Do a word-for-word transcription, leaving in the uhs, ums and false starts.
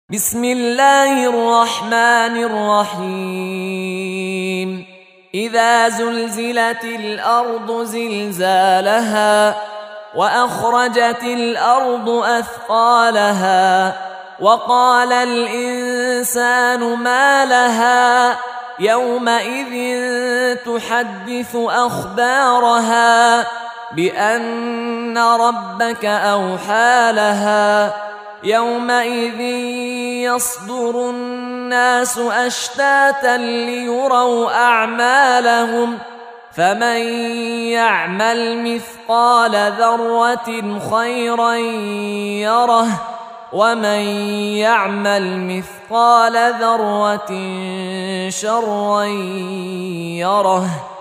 بسم الله الرحمن الرحيم إذا زلزلت الأرض زلزالها وأخرجت الأرض أثقالها وقال الإنسان ما لها يومئذ تحدث أخبارها بأن ربك أوحى لها يومئذ يصدر الناس أشتاتا ليروا أعمالهم فمن يعمل مثقال ذرة خيرا يره ومن يعمل مثقال ذرة شرا يره.